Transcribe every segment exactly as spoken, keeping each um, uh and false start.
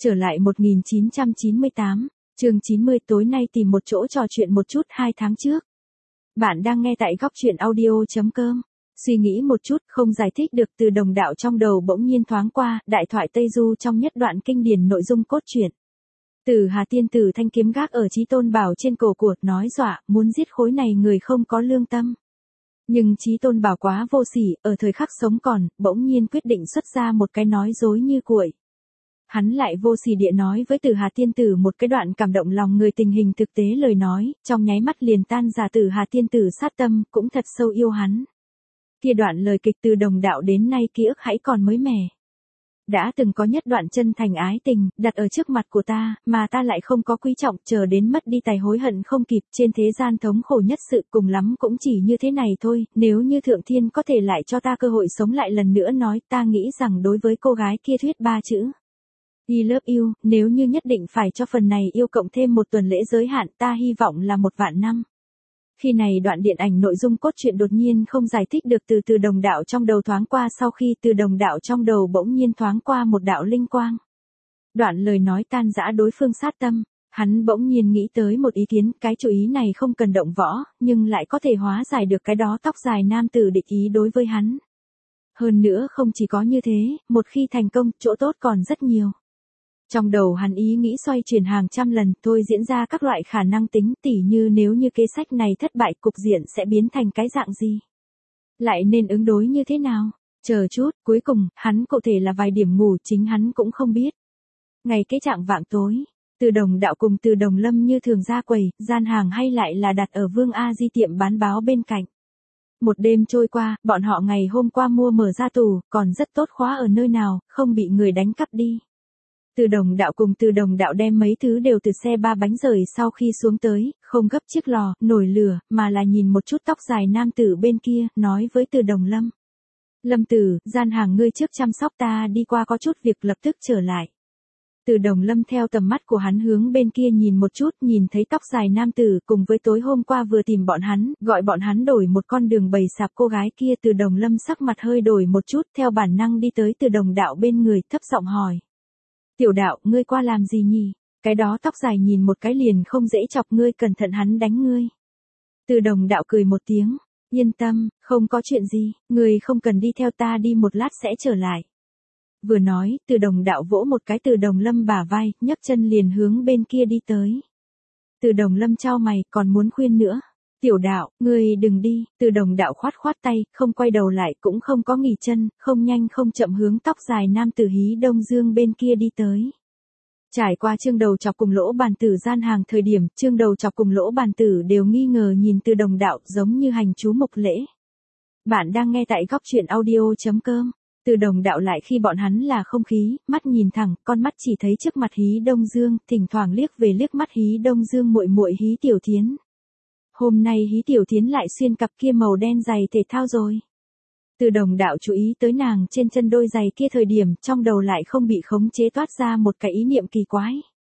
Trở lại một nghìn chín trăm chín mươi tám, chương chín mươi tối nay tìm một chỗ trò chuyện một chút hai tháng trước. Bạn đang nghe tại góc chuyện audio.com. Suy nghĩ một chút không giải thích được từ đồng đạo trong đầu bỗng nhiên thoáng qua đại thoại Tây Du trong nhất đoạn kinh điển nội dung cốt truyện. Từ Hà tiên tử thanh kiếm gác ở Chí Tôn Bảo trên cổ của nói dọa muốn giết khối này người không có lương tâm. Nhưng Chí Tôn Bảo quá vô sỉ, ở thời khắc sống còn, bỗng nhiên quyết định xuất ra một cái nói dối như cuội. Hắn lại vô sỉ địa nói với Từ Hà tiên tử một cái đoạn cảm động lòng người tình hình thực tế lời nói, trong nháy mắt liền tan giả Từ Hà tiên tử sát tâm, cũng thật sâu yêu hắn. Kia đoạn lời kịch từ đồng đạo đến nay ký ức hãy còn mới mẻ. Đã từng có nhất đoạn chân thành ái tình, đặt ở trước mặt của ta, mà ta lại không có quý trọng, chờ đến mất đi tài hối hận không kịp, trên thế gian thống khổ nhất sự cùng lắm cũng chỉ như thế này thôi, nếu như Thượng Thiên có thể lại cho ta cơ hội sống lại lần nữa nói, ta nghĩ rằng đối với cô gái kia thuyết ba chữ. I love you, nếu như nhất định phải cho phần này yêu cộng thêm một tuần lễ giới hạn, ta hy vọng là một vạn năm. Khi này đoạn điện ảnh nội dung cốt truyện đột nhiên không giải thích được từ từ đồng đạo trong đầu thoáng qua sau khi từ đồng đạo trong đầu bỗng nhiên thoáng qua một đạo linh quang. Đoạn lời nói tan rã đối phương sát tâm, hắn bỗng nhiên nghĩ tới một ý kiến, cái chủ ý này không cần động võ, nhưng lại có thể hóa giải được cái đó tóc dài nam tử địch ý đối với hắn. Hơn nữa không chỉ có như thế, một khi thành công, chỗ tốt còn rất nhiều. Trong đầu hắn ý nghĩ xoay chuyển hàng trăm lần, thôi diễn ra các loại khả năng tính, tỉ như nếu như kế sách này thất bại cục diện sẽ biến thành cái dạng gì. Lại nên ứng đối như thế nào? Chờ chút, cuối cùng, hắn cụ thể là vài điểm ngủ chính hắn cũng không biết. Ngày cái trạng vạng tối, Từ Đồng đạo cùng Từ Đồng Lâm như thường ra quầy, gian hàng hay lại là đặt ở Vương A Di tiệm bán báo bên cạnh. Một đêm trôi qua, bọn họ ngày hôm qua mua mở ra tủ, còn rất tốt khóa ở nơi nào, không bị người đánh cắp đi. Từ đồng đạo cùng từ đồng đạo đem mấy thứ đều từ xe ba bánh rời sau khi xuống tới, không gấp chiếc lò, nồi lửa, mà là nhìn một chút tóc dài nam tử bên kia, nói với từ đồng lâm. Lâm tử, gian hàng ngươi trước chăm sóc ta đi qua có chút việc lập tức trở lại. Từ đồng lâm theo tầm mắt của hắn hướng bên kia nhìn một chút, nhìn thấy tóc dài nam tử cùng với tối hôm qua vừa tìm bọn hắn, gọi bọn hắn đổi một con đường bày sạp cô gái kia. Từ đồng lâm sắc mặt hơi đổi một chút, theo bản năng đi tới từ đồng đạo bên người, thấp giọng hỏi. Tiểu đạo, ngươi qua làm gì nhỉ? Cái đó tóc dài nhìn một cái liền không dễ chọc, ngươi cẩn thận hắn đánh ngươi. Từ đồng đạo cười một tiếng, yên tâm, không có chuyện gì, ngươi không cần đi theo ta, đi một lát sẽ trở lại. Vừa nói, từ đồng đạo vỗ một cái từ đồng lâm bả vai, nhấc chân liền hướng bên kia đi tới. Từ đồng lâm chau mày, còn muốn khuyên nữa. Tiểu đạo, ngươi đừng đi, từ đồng đạo khoát khoát tay, không quay đầu lại cũng không có nghỉ chân, không nhanh không chậm hướng tóc dài nam tử Hí Đông Dương bên kia đi tới. Trải qua chương đầu chọc cùng lỗ bàn tử gian hàng thời điểm, chương đầu chọc cùng lỗ bàn tử đều nghi ngờ nhìn từ đồng đạo giống như hành chú mục lễ. Bạn đang nghe tại góc chuyện audio.com. Từ đồng đạo lại khi bọn hắn là không khí, mắt nhìn thẳng, con mắt chỉ thấy trước mặt Hí Đông Dương, thỉnh thoảng liếc về liếc mắt Hí Đông Dương muội muội Hí Tiểu Thiến. Hôm nay Hí Tiểu Thiến lại xuyên cặp kia màu đen giày thể thao rồi. Từ đồng đạo chú ý tới nàng trên chân đôi giày kia thời điểm, trong đầu lại không bị khống chế toát ra một cái ý niệm kỳ quái.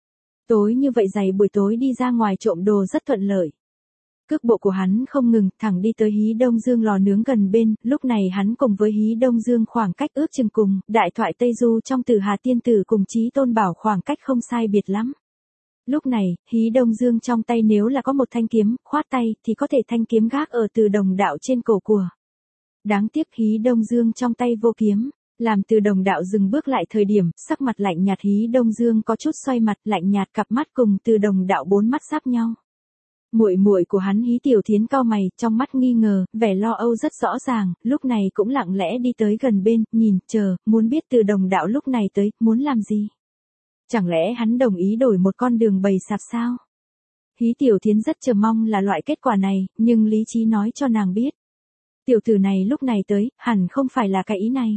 Tối như vậy giày buổi tối đi ra ngoài trộm đồ rất thuận lợi. Cước bộ của hắn không ngừng, thẳng đi tới Hí Đông Dương lò nướng gần bên, lúc này hắn cùng với Hí Đông Dương khoảng cách ước chừng cùng, đại thoại Tây Du trong Từ Hà tiên tử cùng Chí Tôn Bảo khoảng cách không sai biệt lắm. Lúc này, Hí Đông Dương trong tay nếu là có một thanh kiếm, khoát tay, thì có thể thanh kiếm gác ở từ đồng đạo trên cổ của. Đáng tiếc Hí Đông Dương trong tay vô kiếm, làm từ đồng đạo dừng bước lại thời điểm, sắc mặt lạnh nhạt Hí Đông Dương có chút xoay mặt, lạnh nhạt cặp mắt cùng từ đồng đạo bốn mắt sáp nhau. Muội muội của hắn Hí Tiểu Thiến cau mày, trong mắt nghi ngờ, vẻ lo âu rất rõ ràng, lúc này cũng lặng lẽ đi tới gần bên, nhìn, chờ, muốn biết từ đồng đạo lúc này tới, muốn làm gì. Chẳng lẽ hắn đồng ý đổi một con đường bày sạp sao? Hí Tiểu Thiến rất chờ mong là loại kết quả này, nhưng lý trí nói cho nàng biết. Tiểu tử này lúc này tới, hẳn không phải là cái ý này.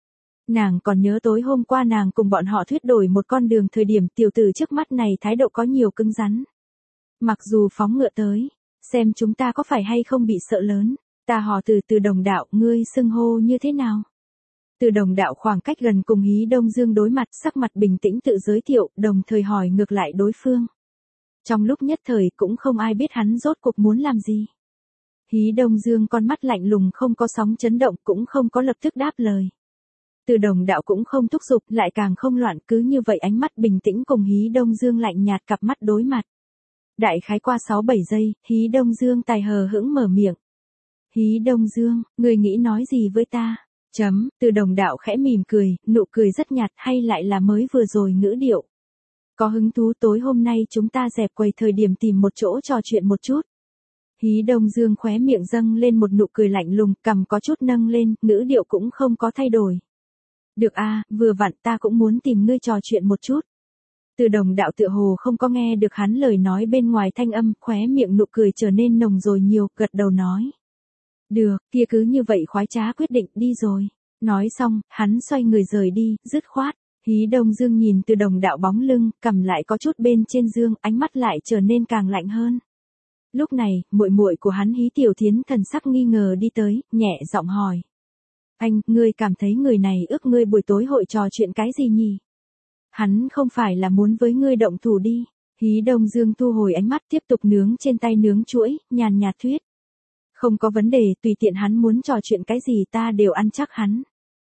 Nàng còn nhớ tối hôm qua nàng cùng bọn họ thuyết đổi một con đường thời điểm tiểu tử trước mắt này thái độ có nhiều cứng rắn. Mặc dù phóng ngựa tới, xem chúng ta có phải hay không bị sợ lớn, ta hò từ từ đồng đạo, ngươi xưng hô như thế nào? Từ đồng đạo khoảng cách gần cùng Hí Đông Dương đối mặt, sắc mặt bình tĩnh tự giới thiệu, đồng thời hỏi ngược lại đối phương. Trong lúc nhất thời cũng không ai biết hắn rốt cuộc muốn làm gì. Hí Đông Dương con mắt lạnh lùng không có sóng chấn động cũng không có lập tức đáp lời. Từ Đồng Đạo cũng không thúc giục, lại càng không loạn, cứ như vậy ánh mắt bình tĩnh cùng Hí Đông Dương lạnh nhạt cặp mắt đối mặt. Đại khái qua sáu bảy giây, Hí Đông Dương tài hờ hững mở miệng. Hí Đông Dương, ngươi nghĩ nói gì với ta? Chấm, Từ Đồng Đạo khẽ mỉm cười, nụ cười rất nhạt, hay lại là mới vừa rồi ngữ điệu. Có hứng thú tối hôm nay chúng ta dẹp quầy thời điểm tìm một chỗ trò chuyện một chút. Hí Đông Dương khóe miệng dâng lên một nụ cười lạnh lùng, cằm có chút nâng lên, ngữ điệu cũng không có thay đổi. Được a, vừa vặn ta cũng muốn tìm ngươi trò chuyện một chút. Từ Đồng Đạo tựa hồ không có nghe được hắn lời nói bên ngoài thanh âm, khóe miệng nụ cười trở nên nồng rồi nhiều, gật đầu nói. Được, kia cứ như vậy khoái trá quyết định, đi rồi. Nói xong, hắn xoay người rời đi, dứt khoát. Hí Đông Dương nhìn Từ Đồng Đạo bóng lưng, cầm lại có chút bên trên dương, ánh mắt lại trở nên càng lạnh hơn. Lúc này, muội muội của hắn Hí Tiểu Thiến thần sắc nghi ngờ đi tới, nhẹ giọng hỏi. Anh, ngươi cảm thấy người này ước ngươi buổi tối hội trò chuyện cái gì nhỉ? Hắn không phải là muốn với ngươi động thủ đi. Hí Đông Dương thu hồi ánh mắt tiếp tục nướng trên tay nướng chuỗi, nhàn nhạt thuyết. Không có vấn đề, tùy tiện hắn muốn trò chuyện cái gì ta đều ăn chắc hắn.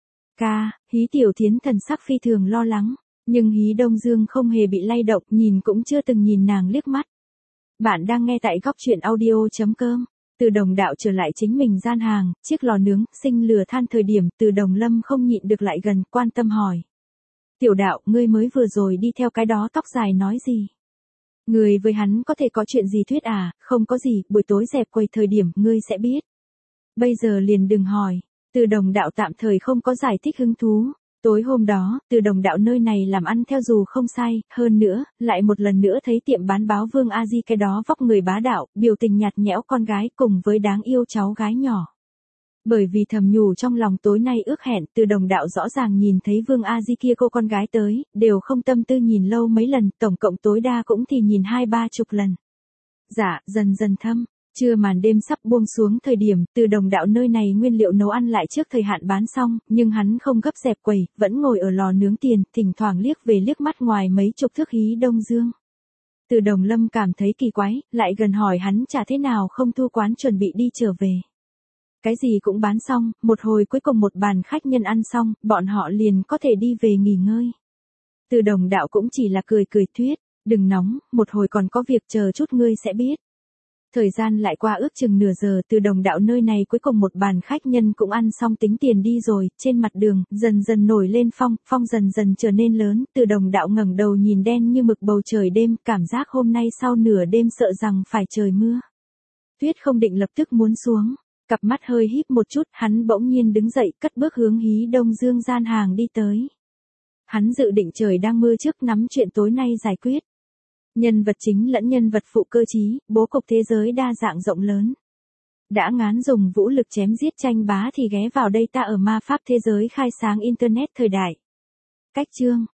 Ca, Hí Tiểu Thiến thần sắc phi thường lo lắng, nhưng Hí Đông Dương không hề bị lay động, nhìn cũng chưa từng nhìn nàng liếc mắt. Bạn đang nghe tại góc truyện audio chấm com. Từ Đồng Đạo trở lại chính mình gian hàng, chiếc lò nướng, sinh lửa than thời điểm, Từ Đồng Lâm không nhịn được lại gần, quan tâm hỏi. Tiểu Đạo, ngươi mới vừa rồi đi theo cái đó tóc dài nói gì? Ngươi với hắn có thể có chuyện gì thuyết à? Không có gì, buổi tối dẹp quầy thời điểm, ngươi sẽ biết. Bây giờ liền đừng hỏi. Từ Đồng Đạo tạm thời không có giải thích hứng thú. Tối hôm đó, Từ Đồng Đạo nơi này làm ăn theo dù không sai, hơn nữa, lại một lần nữa thấy tiệm bán báo Vương A Di cái đó vóc người bá đạo, biểu tình nhạt nhẽo con gái cùng với đáng yêu cháu gái nhỏ. Bởi vì thầm nhủ trong lòng tối nay ước hẹn, Từ Đồng Đạo rõ ràng nhìn thấy Vương A Di kia cô con gái tới, đều không tâm tư nhìn lâu mấy lần, tổng cộng tối đa cũng thì nhìn hai ba chục lần. Dạ, dần dần thâm. Trưa màn đêm sắp buông xuống thời điểm, Từ Đồng Đạo nơi này nguyên liệu nấu ăn lại trước thời hạn bán xong, nhưng hắn không gấp dẹp quầy, vẫn ngồi ở lò nướng tiền, thỉnh thoảng liếc về liếc mắt ngoài mấy chục thước Hí Đông Dương. Từ Đồng Lâm cảm thấy kỳ quái, lại gần hỏi hắn chả thế nào không thu quán chuẩn bị đi trở về. Cái gì cũng bán xong, một hồi cuối cùng một bàn khách nhân ăn xong, bọn họ liền có thể đi về nghỉ ngơi. Từ Đồng Đạo cũng chỉ là cười cười thuyết, đừng nóng, một hồi còn có việc chờ chút ngươi sẽ biết. Thời gian lại qua ước chừng nửa giờ, Từ Đồng Đạo nơi này cuối cùng một bàn khách nhân cũng ăn xong tính tiền đi rồi, trên mặt đường, dần dần nổi lên phong, phong dần dần trở nên lớn, Từ Đồng Đạo ngẩng đầu nhìn đen như mực bầu trời đêm, cảm giác hôm nay sau nửa đêm sợ rằng phải trời mưa. Tuyết không định lập tức muốn xuống, cặp mắt hơi híp một chút, hắn bỗng nhiên đứng dậy, cất bước hướng Hí Đông Dương gian hàng đi tới. Hắn dự định trời đang mưa trước nắm chuyện tối nay giải quyết. Nhân vật chính lẫn nhân vật phụ cơ trí, bố cục thế giới đa dạng rộng lớn. Đã ngán dùng vũ lực chém giết tranh bá thì ghé vào đây ta ở ma pháp thế giới khai sáng Internet thời đại. Cách chương,